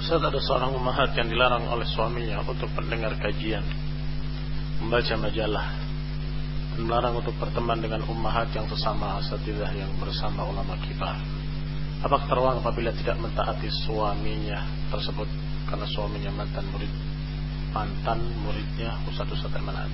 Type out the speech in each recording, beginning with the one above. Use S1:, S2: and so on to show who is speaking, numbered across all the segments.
S1: Ustaz, ada seorang ummahat yang dilarang oleh suaminya untuk mendengar kajian, membaca majalah, dan melarang untuk berteman dengan ummahat yang sesama asatidzah yang bersama ulama kibar. Apakah terwang apabila tidak mentaati suaminya tersebut karena suaminya mantan muridnya Ustaz Emanan?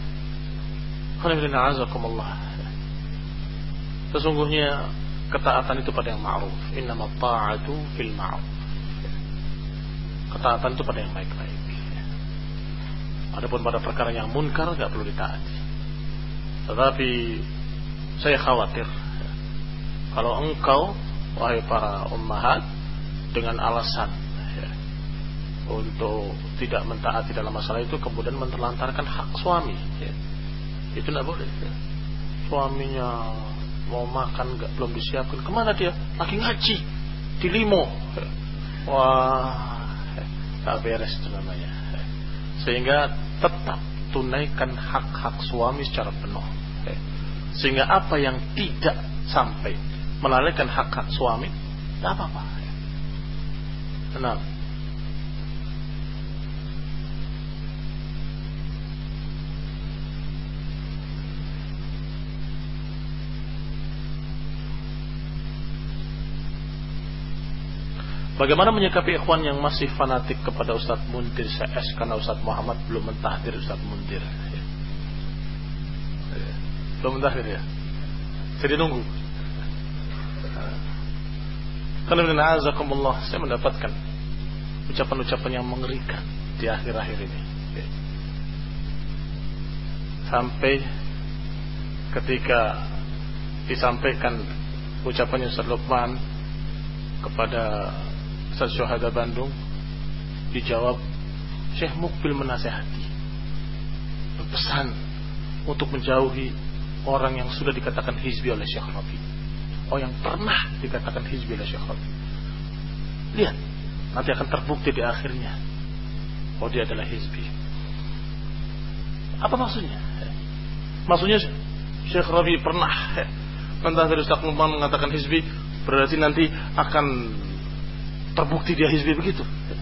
S1: Sesungguhnya ketaatan itu pada yang ma'ruf. Innamat ta'atu fil ma'ruf. Ketaatan itu pada yang baik-baik. Adapun pada perkara yang munkar tidak perlu ditaati. Tetapi saya khawatir kalau engkau, wahai para ummahat, dengan alasan untuk tidak mentaati dalam masalah itu kemudian menelantarkan hak suami, itu tidak boleh. Suaminya mau makan belum disiapkan, kemana dia? Lagi ngaji di limo. Wah, tak beres itu namanya. Sehingga tetap tunaikan hak-hak suami secara penuh. Sehingga apa yang tidak sampai melalaikan hak-hak suami, tidak apa-apa. Tenang. Bagaimana menyikapi ikhwan yang masih fanatik kepada Ustaz Muntir CS karena Ustaz Muhammad belum mentahdir Ustaz Muntir? Belum mentahdir ya? Jadi nunggu. Karena saya mendapatkan ucapan-ucapan yang mengerikan di akhir-akhir ini. Sampai ketika disampaikan ucapannya Ustaz Luqman kepada Ustaz Syuhada Bandung, dijawab Syekh Mukbil menasihati, berpesan untuk menjauhi orang yang sudah dikatakan hizbi oleh Syekh Rabi, yang pernah dikatakan hizbi oleh Syekh Rabi. Lihat, nanti akan terbukti di akhirnya dia adalah hizbi. Apa maksudnya? Maksudnya Syekh Rabi pernah mentahdir Ustaz Luqman mengatakan hizbi, berarti nanti akan terbukti dia hizbi begitu.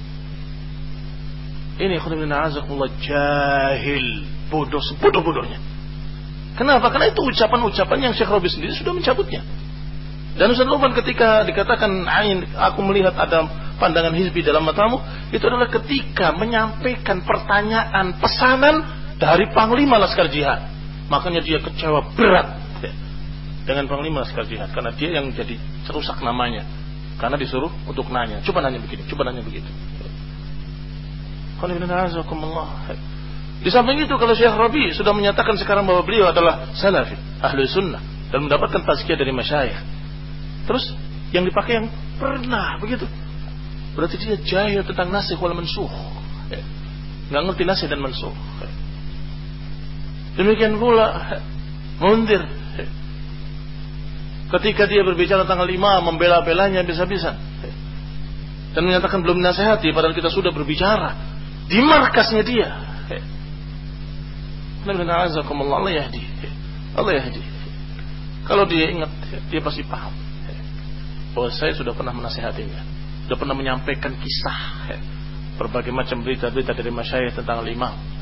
S1: Ini khonibina'azakullah jahil, bodoh sebodoh-bodohnya. Kenapa? Karena itu ucapan-ucapan yang Syekh Rabi sendiri sudah mencabutnya. Dan Ustaz Luqman ketika dikatakan ain, aku melihat ada pandangan hizbi dalam matamu, itu adalah ketika menyampaikan pertanyaan pesanan dari Panglima Laskar Jihad. Makanya dia kecewa berat dengan Panglima Laskar Jihad, karena dia yang jadi serusak namanya, karena disuruh untuk nanya, coba nanya begini, coba nanya begitu. Di samping itu, kalau Syekh Rabi sudah menyatakan sekarang bahwa beliau adalah salafi, ahli sunnah, dan mendapatkan tazkiyah dari masyayikh, terus yang dipakai yang pernah begitu, berarti dia jahil tentang nasikh wal mansukh, nggak ngerti nasikh dan mansukh. Demikian pula Mundir, ketika dia berbicara tentang 5, membela-belanya bisa-bisa dan menyatakan belum nasihati, padahal kita sudah berbicara di markasnya dia. Allah yahdi. Allah yahdi. Kalau dia ingat, dia pasti paham bahwa saya sudah pernah menasihatinya, sudah pernah menyampaikan kisah berbagai macam berita-berita dari masyayikh tentang 5.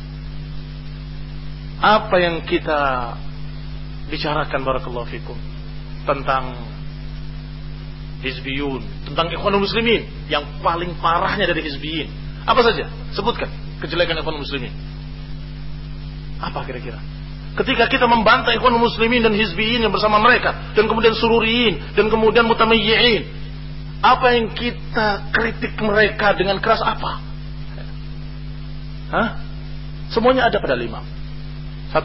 S1: Apa yang kita bicarakan barakallahu fikum tentang hizbiyun, tentang ikhwanul muslimin, yang paling parahnya dari hizbiyin apa saja? Sebutkan kejelekan ikhwanul muslimin. Apa kira-kira? Ketika kita membantah ikhwanul muslimin dan hizbiyin yang bersama mereka, dan kemudian sururiyin, dan kemudian mutamayyi'in, apa yang kita kritik mereka dengan keras apa? Semuanya ada pada 5. 1.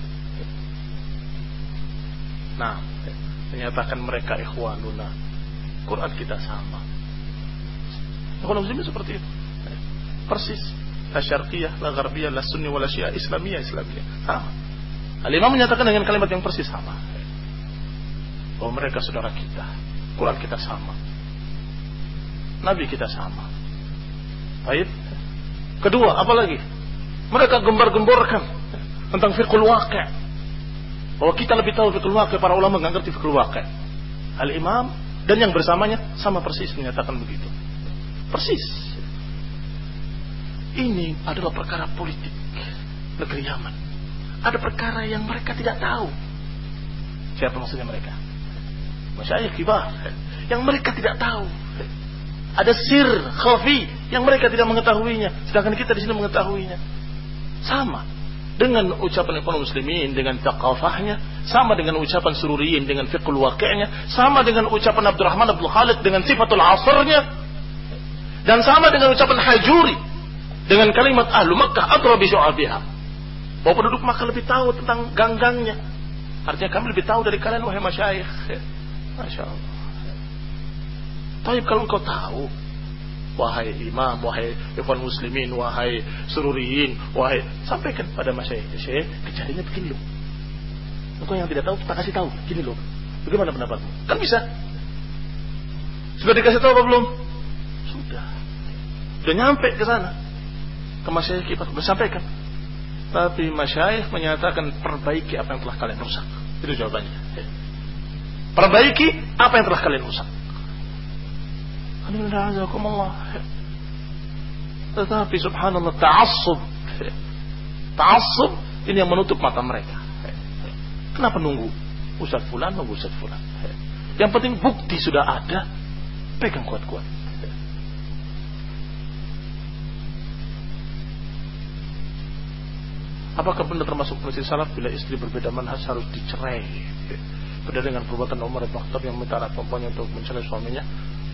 S1: Nah, menyatakan mereka ikhwanuna, Quran kita sama. Ikhwanul muslimin seperti itu, persis. La syarqiyah, la gharbiyah, la sunni, wa la syiah, islamiyah, sama. Al-Imam menyatakan dengan kalimat yang persis sama, bahwa mereka saudara kita, Quran kita sama, Nabi kita sama. Baik. Kedua, apa lagi? Mereka gembar-gemborkan tentang fiqhul waqi', bahwa kita lebih tahu fiqhul waqi', para ulama enggak ngerti fiqhul waqi'. Al-Imam dan yang bersamanya sama persis menyatakan begitu. Persis. Ini adalah perkara politik negeri Yaman. Ada perkara yang mereka tidak tahu. Siapa maksudnya mereka? Masyayikh kibar yang mereka tidak tahu. Ada sir khafi yang mereka tidak mengetahuinya, sedangkan kita di sini mengetahuinya. Sama dengan ucapan Ikhwanul Muslimin dengan thaqafahnya, sama dengan ucapan Sururiyin dengan fiqhul waqi'nya, sama dengan ucapan Abdurrahman Abdul Khalid dengan sifatul asrnya, dan sama dengan ucapan Hajuri dengan kalimat ahlu Makkah adra bi syu'abiha. Bahwa penduduk Makkah lebih tahu tentang gang-gangnya. Artinya kami lebih tahu dari kalian wahai masyayikh. Masya Allah. Tapi kalau engkau tahu, wahai imam, wahai ikhwan muslimin, wahai sururiyin, wahai, sampaikan pada masyayikh, Syekh, kejadiannya begini loh. Engkau yang tidak tahu, kita kasih tahu, gini loh. Bagaimana pendapatmu? Kan bisa. Sudah dikasih tahu apa belum? Sudah nyampe ke sana, ke masyayikh kita, sudah sampaikan. Tapi masyayikh menyatakan perbaiki apa yang telah kalian rusak. Itu jawabannya. Perbaiki apa yang telah kalian rusak. Tetapi subhanallah, ta'assub ini yang menutup mata mereka. Kenapa nunggu Ustaz Fulan, nunggu Ustaz Fulan? Yang penting bukti sudah ada, pegang kuat-kuat. Apakah benar termasuk prinsip salaf bila istri berbeda manhaj harus dicerai? Beda dengan perbuatan Umar bin Khattab yang minta anak perempuannya untuk mencerai suaminya,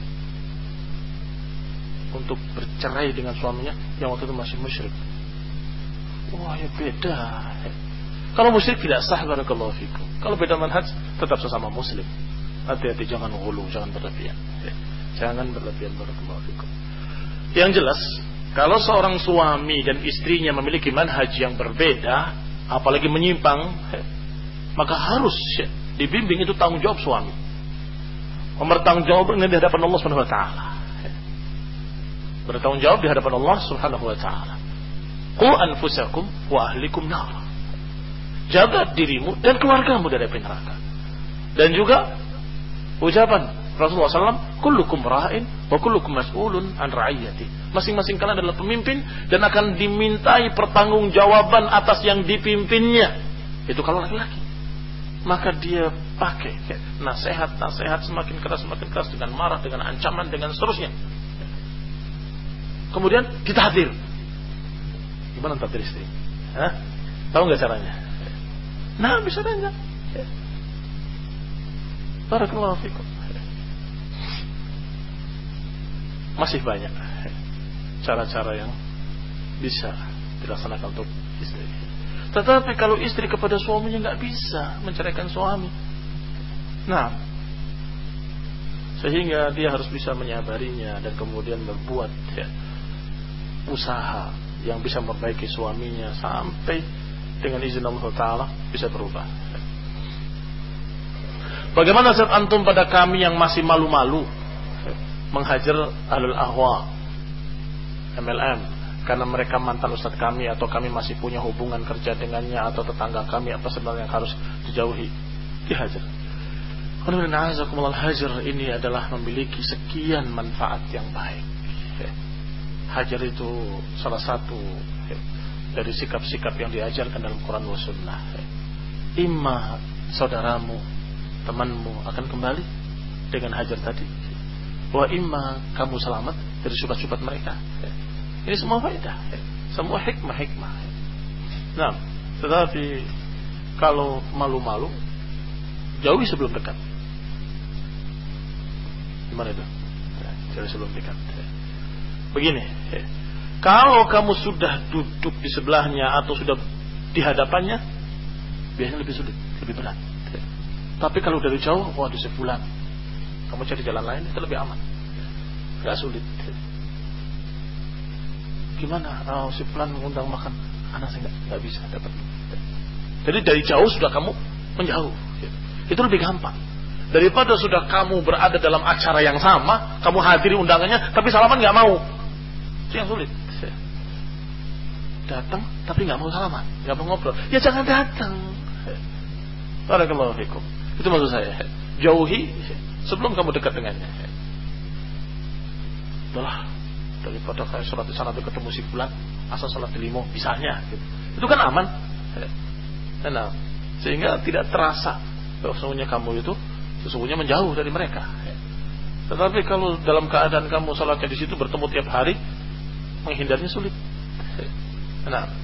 S1: untuk bercerai dengan suaminya yang waktu itu masih musyrik. Wah, ya beda. Kalau musyrik tidak sah, barakallahu fikum. Kalau beda manhaj tetap sesama muslim. Hati-hati, jangan ghulu, jangan berlebihan. Jangan berlebihan, barakallahu fikum. Yang jelas, kalau seorang suami dan istrinya memiliki manhaj yang berbeda, apalagi menyimpang, maka harus dibimbing. Itu tanggung jawab suami. Bertanggung jawab di hadapan Allah Subhanahu wa taala. Bertanggung jawab di hadapan Allah Subhanahu wa taala. Qu anfusakum wa ahlikum nar. Jaga dirimu dan keluargamu dari api neraka. Dan juga ucapan Rasulullah SAW, kullukum ra'in wa kullukum mas'ulun an ra'iyati. Masing-masing kalian adalah pemimpin dan akan dimintai pertanggungjawaban atas yang dipimpinnya. Itu kalau laki-laki. Maka dia pakai nasihat semakin keras dengan marah, dengan ancaman, dengan seterusnya. Kemudian kita hadir. Gimana tahdir istri? Tahu nggak caranya? Nah, bisa tanya. Barakallahu fikum. Masih banyak cara-cara yang bisa dilaksanakan untuk istri. Tetapi kalau istri kepada suaminya nggak bisa menceraikan suami, nah, sehingga dia harus bisa menyabarinya dan kemudian berbuat usaha yang bisa memperbaiki suaminya sampai dengan izin Allah Ta'ala bisa berubah. Bagaimana saat antum pada kami yang masih malu-malu menghajar ahlul ahwa, MLM, karena mereka mantan ustadz kami atau kami masih punya hubungan kerja dengannya atau tetangga kami, apa sebenarnya yang harus dijauhi? Dihajar. Hajar ini adalah memiliki sekian manfaat yang baik. Hajar itu salah satu dari sikap-sikap yang diajarkan dalam Quran wa Sunnah. Imma saudaramu, temanmu akan kembali dengan hajar tadi, wa imma kamu selamat dari syubhat-syubhat mereka. Ini semua faedah, semua hikmah. Nah, tetapi kalau malu-malu, jauhi sebelum dekat. Gimana itu? Jauhi sebelum dekat. Begini, kalau kamu sudah duduk di sebelahnya atau sudah di hadapannya, biasanya lebih sulit, lebih berat. Tapi kalau dari jauh, wah di sebulan, kamu cari jalan lain, itu lebih aman, gak sulit. Gimana? Si fulan mengundang makan, anak saya nggak bisa dapat. Jadi dari jauh sudah kamu menjauh, itu lebih gampang daripada sudah kamu berada dalam acara yang sama, kamu hadiri undangannya, tapi salaman nggak mau. Itu yang sulit. Datang tapi nggak mau salaman, nggak mau ngobrol, ya jangan datang. Barakallahu fikum. Itu maksud saya. Jauhi sebelum kamu dekat dengannya. Itulah daripada kayak sholat di sana ketemu si fulan, asal sholat di limo misalnya gitu. Itu kan aman. Nah, sehingga tidak terasa bahwa sesungguhnya kamu itu sesungguhnya menjauh dari mereka. Tetapi kalau dalam keadaan kamu sholatnya di situ bertemu tiap hari, menghindarnya sulit. Nah,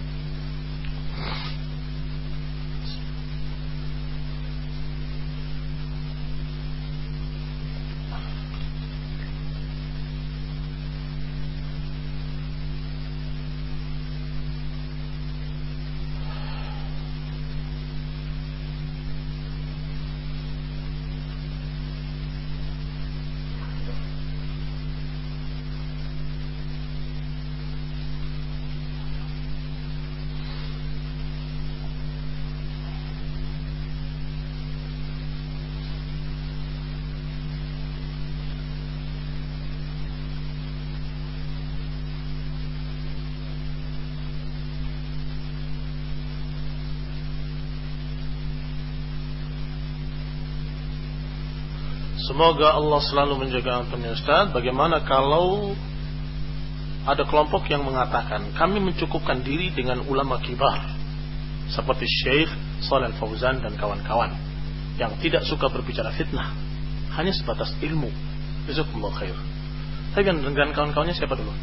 S1: semoga Allah selalu menjaga antum ya Ustaz. Bagaimana kalau ada kelompok yang mengatakan kami mencukupkan diri dengan ulama kibar seperti Syekh Shalih Al-Fauzan dan kawan-kawan yang tidak suka berbicara fitnah, hanya sebatas ilmu. Jazakumullah khair. Tapi dengan kawan-kawannya siapa dulu?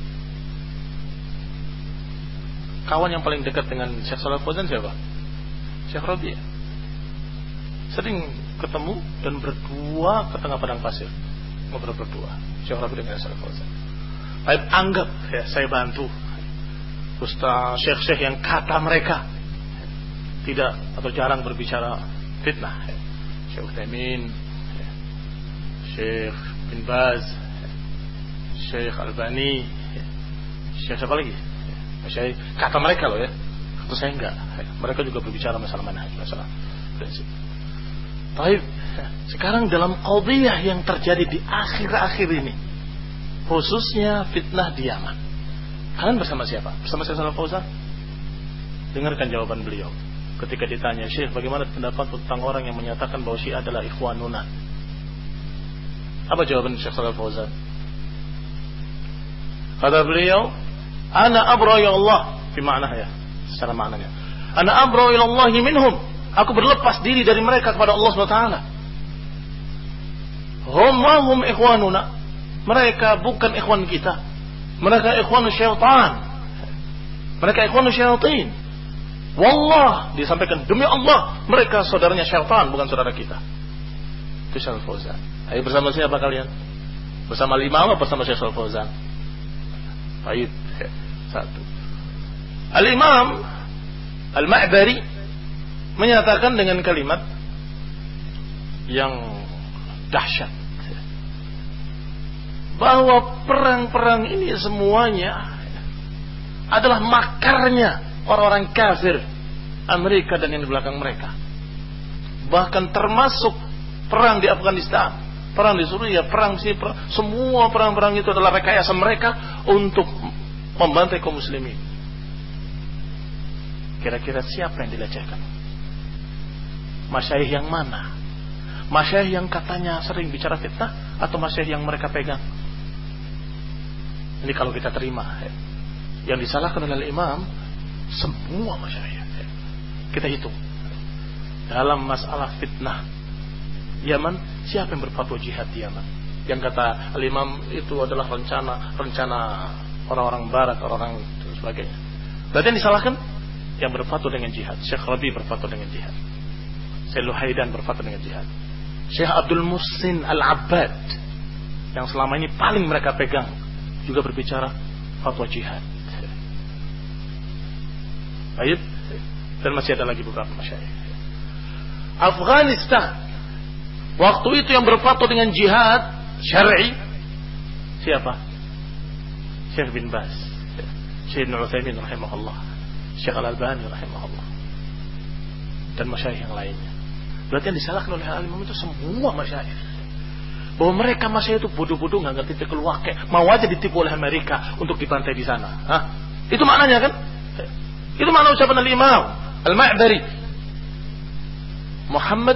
S1: Kawan yang paling dekat dengan Syekh Shalih Al-Fauzan siapa? Syekh Rabi'. Sering ketemu dan berdua ke tengah padang pasir, ngobrol berdua Syekh Rabi' dengan Syekh Fauzan. Baik, anggap ya saya bantu ustaz syekh-syekh yang kata mereka tidak atau jarang berbicara fitnah, Syekh Utsaimin, Syekh bin Baz, Syekh Albani, Syekh siapa lagi? Syekh kata mereka loh ya. Atau saya enggak. Mereka juga berbicara masalah manhaj, masalah prinsip. Baik, sekarang dalam qadhiyah yang terjadi di akhir-akhir ini, khususnya fitnah di Yaman, kalian bersama siapa? Bersama Syekh Shalih Al-Fauzan? Dengarkan jawaban beliau ketika ditanya, Syekh, bagaimana pendapat tentang orang yang menyatakan bahwa Syiah adalah ikhwanuna? Apa jawaban Syekh Shalih Al-Fauzan? Kata beliau, ana abra ya Allah, fi ma'nah ya, secara maknanya. Ana abra ila Allah minhum. Aku berlepas diri dari mereka kepada Allah SWT. Hum ikhwanuna. Mereka bukan ikhwan kita. Mereka ikhwanu syaitan. Mereka ikhwanu syaitin. Wallah, disampaikan demi Allah, mereka saudaranya syaitan, bukan saudara kita. Itu Syekh Al-Fauzan. Ayo bersama siapa kalian? Bersama Imam atau bersama Syekh Al-Fauzan? Baik. Satu. Al-Imam Al-Ma'bari menyatakan dengan kalimat yang dahsyat bahwa perang-perang ini semuanya adalah makarnya orang-orang kafir Amerika dan yang di belakang mereka. Bahkan termasuk perang di Afghanistan, perang di Suriah, perang di semua perang-perang itu adalah rekayasa mereka untuk membantai kaum muslimin. Kira-kira siapa yang dilecehkan? Masyayikh yang mana? Masyayikh yang katanya sering bicara fitnah atau masyayikh yang mereka pegang? Ini kalau kita terima yang disalahkan oleh imam, semua masyayikh. Kita hitung dalam masalah fitnah Yaman, siapa yang berfatwa jihad di Yaman? Yang kata al-imam itu adalah rencana orang-orang barat, orang-orang dan sebagainya. Berarti yang disalahkan yang berfatwa dengan jihad. Syekh Rabi berfatwa dengan jihad, Syekh Luhaidan berfatwa dengan jihad, Syekh Abdul Muhsin Al-Abbad yang selama ini paling mereka pegang juga berbicara fatwa jihad. Baik, dan masih ada lagi beberapa masyayikh. Afghanistan waktu itu yang berfatwa dengan jihad syar'i siapa? Syekh bin Baz, Syekh Utsaimin rahimahullah, Syekh Al-Albani rahimahullah, dan masyayikh yang lainnya. Berarti yang disalahkan oleh al-imam itu semua masyayikh. Bahwa mereka masyayikh itu bodoh-bodoh, nggak ngerti fikih waqi', mau aja ditipu oleh Amerika untuk dibantai di sana. Hah? Itu maknanya kan? Itu makna ucapan al-imam Al-Ma'bari Muhammad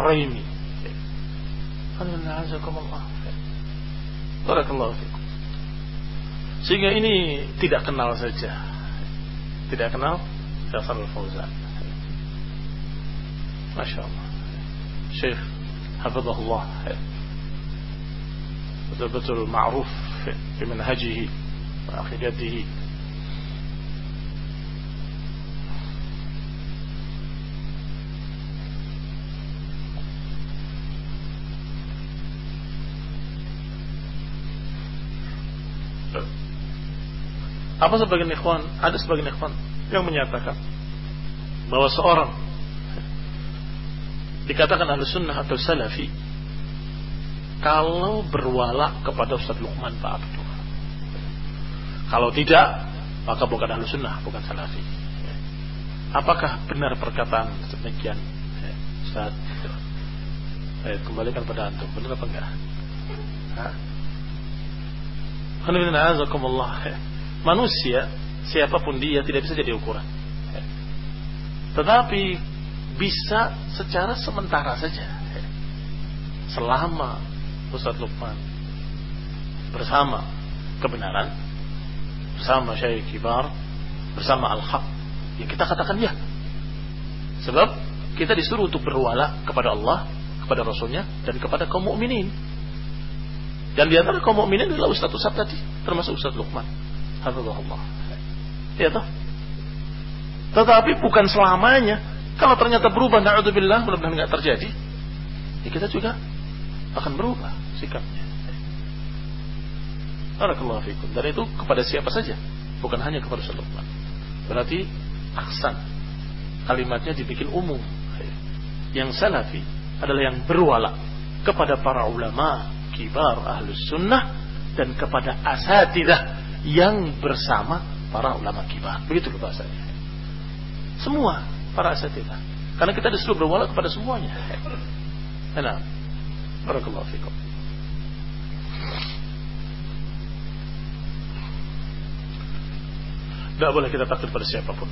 S1: Ar-Raimi. Alhamdulillah, jazakumullah. Barakallahu fikum. Sehingga ini tidak kenal saja. Tidak kenal Syekh Shalih Fauzan. Masya Allah. Syekh hafizahullah betul-betul ma'ruf fi manhajihi wa aqidatihi. Apa sebagian ikhwan, ada sebagian ikhwan yang menyatakan bahwa seorang dikatakan ahli sunnah atau salafi kalau berwala kepada Ustaz Luqman Pak Abdul. Kalau tidak, maka bukan ahli sunnah, bukan salafi. Apakah benar perkataan demikian, Ustaz? Kembalikan pada antum, benar apa enggak? Manusia siapapun dia tidak bisa jadi ukuran, tetapi bisa secara sementara saja. Selama Ustaz Luqman bersama kebenaran, bersama Syekh Kibar, bersama Al-Haq, ya kita katakan ya. Sebab kita disuruh untuk berwala kepada Allah, kepada Rasulnya, dan kepada kaum mukminin. Dan di antara kaum mukminin adalah Ustaz-Ustaz tadi, termasuk Ustaz Luqman. Hafizahullah. Ya toh? Tetapi bukan selamanya. Kalau ternyata berubah, na'udzubillah, mudah-mudahan enggak terjadi, ya kita juga akan berubah sikapnya. Barakallahu fikum. Dan itu kepada siapa saja, bukan hanya kepada Ustaz Luqman. Berarti aksan kalimatnya dibikin umum. Yang salafi adalah yang berwala kepada para ulama kibar ahlus sunnah dan kepada asatidah yang bersama para ulama kibar. Begitu bahasanya. Semua para asatidah. Karena kita disuruh berwala kepada semuanya. Nah, barakallahu fikum. Tidak boleh kita takut pada siapapun.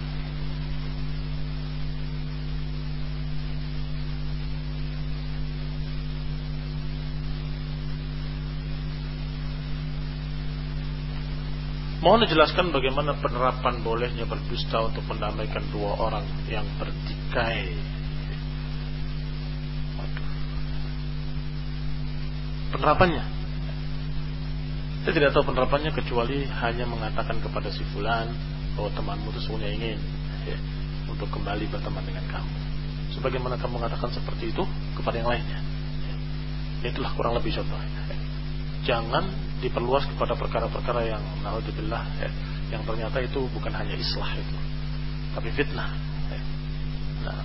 S1: Mohon dijelaskan bagaimana penerapan bolehnya berdusta untuk mendamaikan dua orang yang bertikai. Penerapannya, saya tidak tahu penerapannya kecuali hanya mengatakan kepada si fulan bahwa temanmu itu sesungguhnya ingin untuk kembali berteman dengan kamu. Sebagaimana kamu mengatakan seperti itu kepada yang lainnya. Itulah kurang lebih contohnya. Jangan diperluas kepada perkara-perkara yang naudzubillah yang ternyata itu bukan hanya islah itu, tapi fitnah. Nah,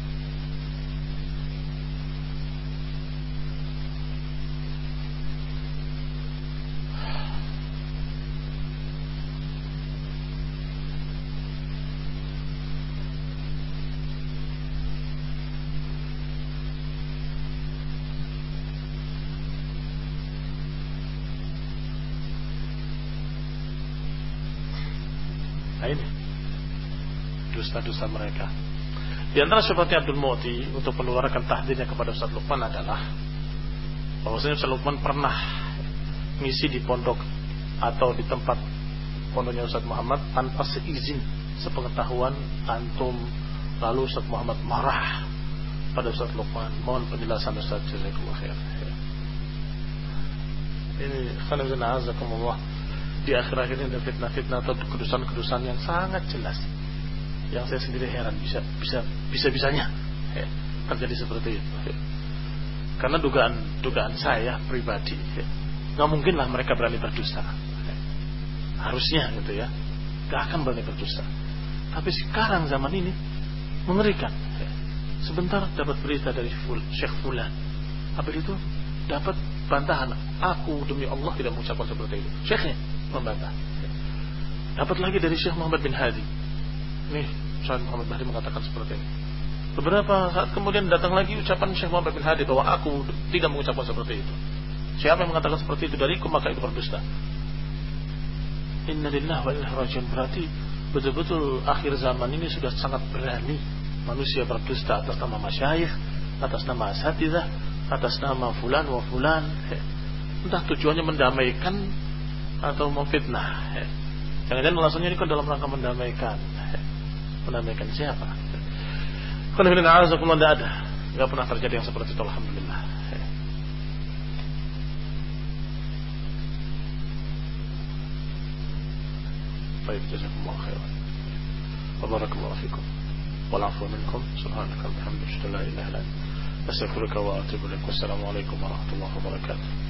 S1: ini dusta-dusta mereka. Di antara syafaatnya Abdul Mu'ti untuk mengeluarkan tahdirnya kepada Ustaz Luqman adalah bahwasanya Ustaz Luqman pernah ngisi di pondok atau di tempat pondoknya Ustaz Muhammad tanpa seizin, sepengetahuan antum. Lalu Ustaz Muhammad marah pada Ustaz Luqman. Mohon penjelasan Ustaz, jazakallahu khair. Ini khanazana azakumullah. Di akhir-akhir ini ada fitnah-fitnah atau kedusan-kedusan yang sangat jelas, yang saya sendiri heran bisa-bisanya terjadi seperti itu. Karena dugaan saya pribadi, nggak mungkinlah mereka berani berdusta. Harusnya gitu ya, nggak akan berani berdusta. Tapi sekarang zaman ini mengerikan. Sebentar dapat berita dari Syekh Fulan, habis itu dapat bantahan. Aku demi Allah tidak mengucapkan seperti itu. Syekhnya membantah. Dapat lagi dari Syekh Muhammad bin Hadi. Nih, Syekh Muhammad bin Hadi mengatakan seperti ini. Beberapa saat kemudian datang lagi ucapan Syekh Muhammad bin Hadi bahwa aku tidak mengucapkan seperti itu. Siapa yang mengatakan seperti itu dariku, maka itu berdusta. Inna lillahi wa inna ilaihi raji'un. Berarti betul-betul akhir zaman ini sudah sangat berani manusia berdusta atas nama masyayikh, atas nama asatidzah, atas nama fulan wa fulan. Entah tujuannya mendamaikan atau memfitnah. Jangan-jangan alasannya ini kan dalam rangka mendamaikan. Mendamaikan siapa? Kalau tidak ada, nggak pernah terjadi yang seperti itu, alhamdulillah. Baik, jazakumullah khairan. Wa barakallahu fikum. Wal 'afwa minkum. Subhanaka wa bihamdika, la ilaha illa anta, astaghfiruka wa atubu ilaik. Wassalamu alaikum warahmatullahi wabarakatuh.